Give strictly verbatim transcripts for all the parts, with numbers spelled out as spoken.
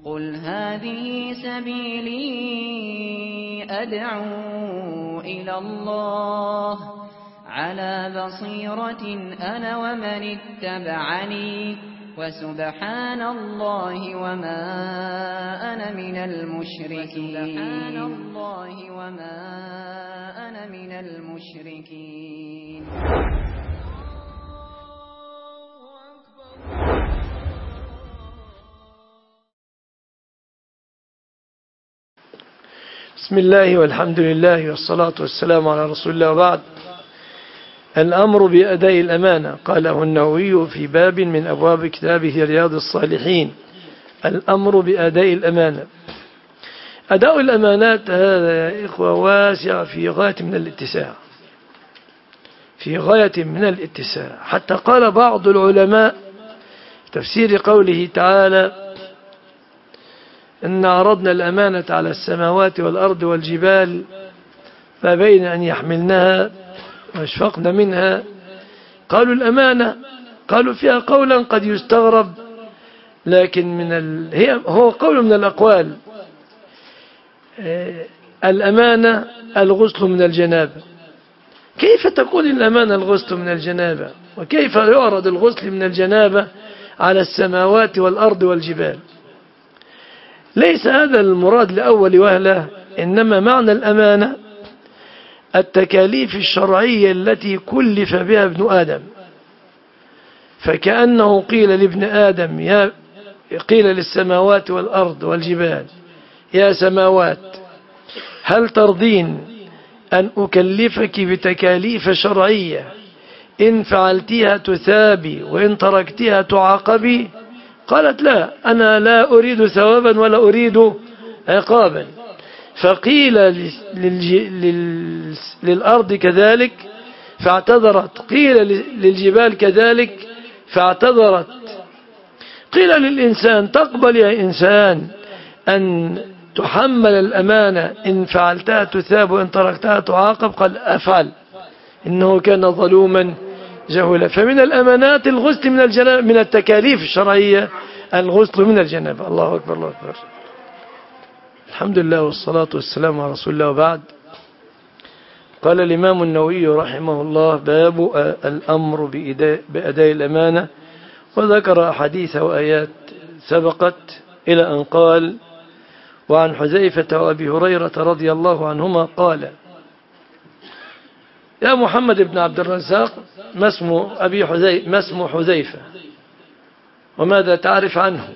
قل هذه سبيلي أدعو إلى الله على بصيرة أنا ومن اتبعني وسبحان الله وما أنا من المشركين وسبحان الله وما أنا من المشركين. بسم الله والحمد لله والصلاة والسلام على رسول الله وبعد. الأمر بأداء الأمانة قاله النووي في باب من أبواب كتابه رياض الصالحين. الأمر بأداء الأمانة. أداء الأمانات هذا يا إخوة واسع في غاية من الاتساع في غاية من الاتساع حتى قال بعض العلماء تفسير قوله تعالى إن عرضنا الأمانة على السماوات والأرض والجبال فبين أن يحملنها واشفقن منها. قالوا الأمانة قالوا فيها قولا قد يستغرب لكن من ال... هي هو قول من الأقوال. الأمانة الغسل من الجنابة. كيف تكون الأمانة الغسل من الجنابة وكيف يعرض الغسل من الجنابة على السماوات والأرض والجبال؟ ليس هذا المراد لأول وهلة، إنما معنى الأمانة التكاليف الشرعية التي كلف بها ابن آدم. فكأنه قيل لابن آدم يا قيل للسماوات والأرض والجبال يا سماوات هل ترضين أن أكلفك بتكاليف شرعية إن فعلتها تثابي وإن تركتها تعاقبي؟ قالت لا، أنا لا أريد ثوابا ولا أريد عقابا. فقيل للأرض كذلك فاعتذرت، قيل للجبال كذلك فاعتذرت، قيل للإنسان تقبل يا إنسان أن تحمل الأمانة إن فعلتها تثاب وإن تركتها تعاقب؟ قال أفعل، إنه كان ظلوما جهولا. فمن الأمانات الغسل من الجنابة، من التكاليف الشرعية الغسل من الجنابة. الله أكبر الله أكبر. الحمد لله والصلاة والسلام على رسول الله وبعد. قال الإمام النووي رحمه الله باب الأمر بأداء الأمانة، وذكر أحاديث وآيات سبقت إلى أن قال وعن حذيفة وأبي هريرة رضي الله عنهما قال يا محمد بن عبد الرزاق ما اسم أبي حذيفة ما اسم حذيفة وماذا تعرف عنه؟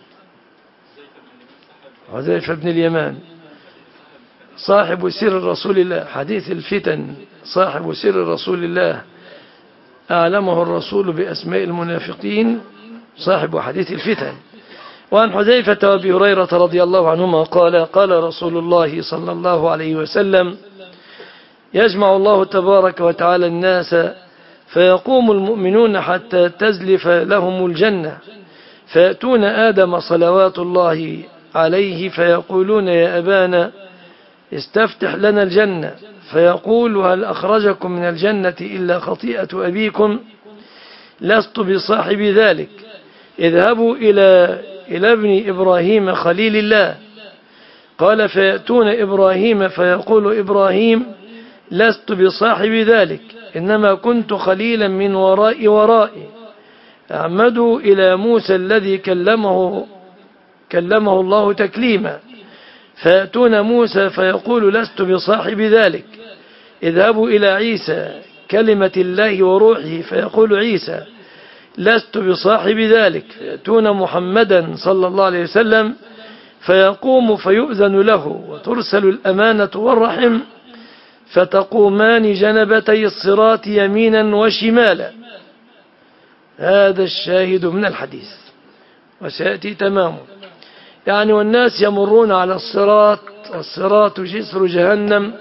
حذيفة بن اليمان صاحب سر رسول الله، حديث الفتن، صاحب سر رسول الله، أعلمه الرسول بأسماء المنافقين، صاحب حديث الفتن. وعن حذيفة وأبي هريرة رضي الله عنهما قال قال رسول الله صلى الله عليه وسلم يجمع الله تبارك وتعالى الناس فيقوم المؤمنون حتى تزلف لهم الجنة فيأتون آدم صلوات الله عليه فيقولون يا أبانا استفتح لنا الجنة، فيقول هل أخرجكم من الجنة إلا خطيئة أبيكم؟ لست بصاحب ذلك، اذهبوا إلى إلى ابن إبراهيم خليل الله. قال فيأتون إبراهيم فيقول إبراهيم لست بصاحب ذلك، إنما كنت خليلا من وراء ورائي. أعمدوا إلى موسى الذي كلمه كلمه الله تكليما، فيأتون موسى فيقول لست بصاحب ذلك، اذهبوا إلى عيسى كلمة الله وروحه، فيقول عيسى لست بصاحب ذلك. فيأتون محمدا صلى الله عليه وسلم فيقوم فيؤذن له وترسل الأمانة والرحم فتقومان جنبتي الصراط يمينا وشمالا. هذا الشاهد من الحديث وسيأتي تمامه. يعني والناس يمرون على الصراط، والصراط جسر جهنم،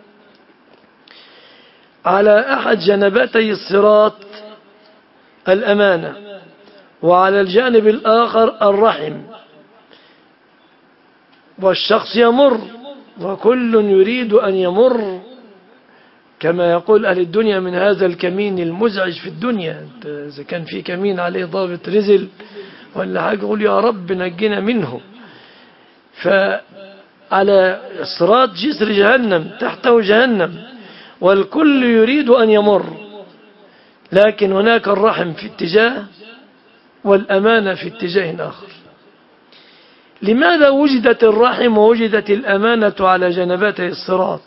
على أحد جنبتي الصراط الأمانة وعلى الجانب الآخر الرحم، والشخص يمر وكل يريد أن يمر كما يقول أهل الدنيا من هذا الكمين المزعج في الدنيا. إذا كان في كمين عليه ضابط رزل ولا حاجة يقول يا رب نجينا منه. فعلى الصراط جسر جهنم، تحته جهنم، والكل يريد أن يمر، لكن هناك الرحم في اتجاه والأمانة في اتجاه آخر. لماذا وجدت الرحم ووجدت الأمانة على جنبتي الصراط؟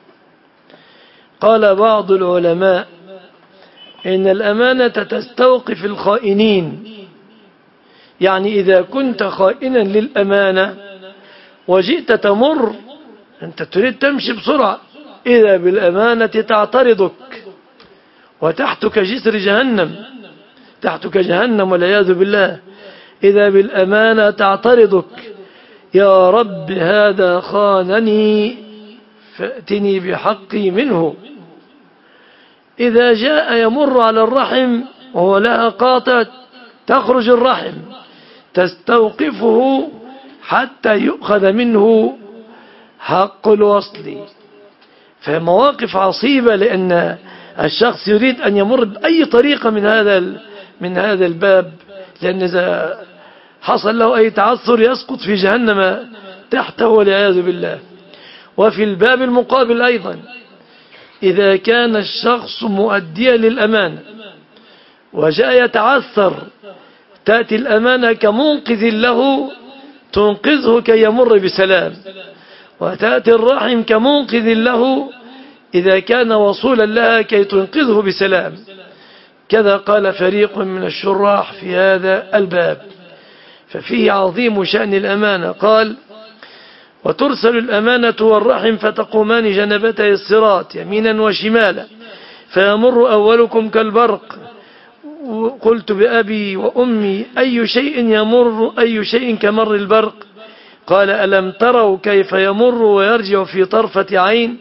قال بعض العلماء إن الأمانة تستوقف الخائنين، يعني إذا كنت خائنا للأمانة وجئت تمر، أنت تريد تمشي بسرعة، إذا بالأمانة تعترضك، وتحتك جسر جهنم، تحتك جهنم والعياذ بالله، إذا بالأمانة تعترضك، يا رب هذا خانني فأتني بحقي منه. إذا جاء يمر على الرحم وهو لها قاطع، تخرج الرحم تستوقفه حتى يؤخذ منه حق الوصل. فمواقف عصيبة، لأن الشخص يريد أن يمر بأي طريقة من هذا من هذا الباب، لأن إذا حصل له أي تعثر يسقط في جهنم تحته والعياذ بالله. وفي الباب المقابل أيضا، إذا كان الشخص مؤديا للأمانة وجاء يتعثر، تأتي الأمانة كمنقذ له تنقذه كي يمر بسلام، وتأتي الرحم كمنقذ له إذا كان وصولا لها كي تنقذه بسلام. كذا قال فريق من الشراح في هذا الباب. ففيه عظيم شأن الأمانة. قال: وترسل الأمانة والرحم فتقومان جنبتي الصراط يمينا وشمالا، فيمر أولكم كالبرق. قلت بأبي وأمي أي شيء يمر أي شيء كمر البرق؟ قال: ألم تروا كيف يمر ويرجع في طرفة عين؟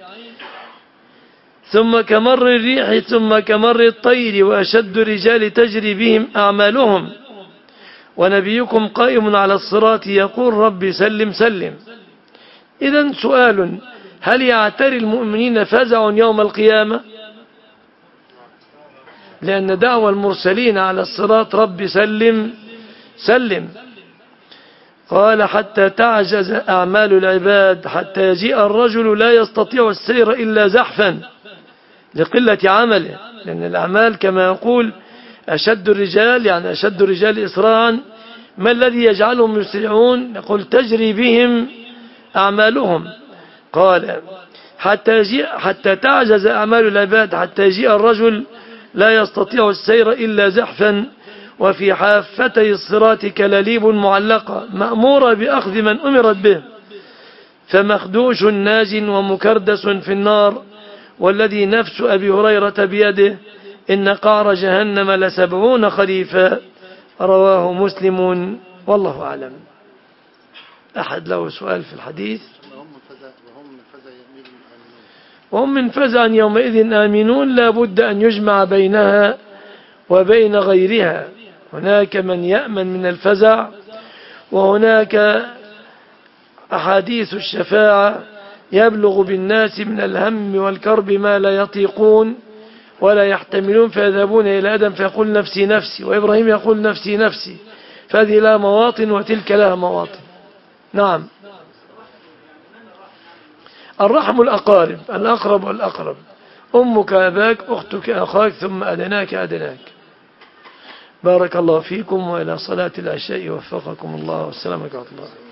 ثم كمر الريح ثم كمر الطير، وأشد الرجال تجري بهم أعمالهم، ونبيكم قائم على الصراط يقول: رب سلم سلم. إذن سؤال: هل يعتري المؤمنين فزع يوم القيامة؟ لأن دعوى المرسلين على الصراط رب سلم سلم. قال: حتى تعجز أعمال العباد، حتى يجيء الرجل لا يستطيع السير إلا زحفا لقلة عمله، لأن الأعمال كما يقول أشد الرجال، يعني أشد الرجال إسراعا. ما الذي يجعلهم يسرعون؟ يقول: تجري بهم أعمالهم. قال: حتى يجيء حتى تعجز أعمال العباد، حتى يجيء الرجل لا يستطيع السير إلا زحفا، وفي حافتي الصراط كلاليب معلقة مأمورة بأخذ من أمرت به، فمخدوش ناج ومكردس في النار، والذي نفس أبي هريرة بيده إن قعر جهنم لسبعون خريفا. رواه مسلم، والله أعلم. أحد له سؤال في الحديث؟ وهم من فزع يومئذ آمنون، لا بد أن يجمع بينها وبين غيرها. هناك من يأمن من الفزع، وهناك أحاديث الشفاعة يبلغ بالناس من الهم والكرب ما لا يطيقون ولا يحتملون، فيذهبون إلى آدم فيقول: نفسي نفسي، وإبراهيم يقول: نفسي نفسي. فهذه لها مواطن وتلك لها مواطن. نعم. الرحم الأقارب، الأقرب والأقرب، أمك أباك، أختك أخاك، ثم أدناك أدناك. بارك الله فيكم، وإلى صلاة العشاء وفقكم الله، والسلام عليكم ورحمة الله.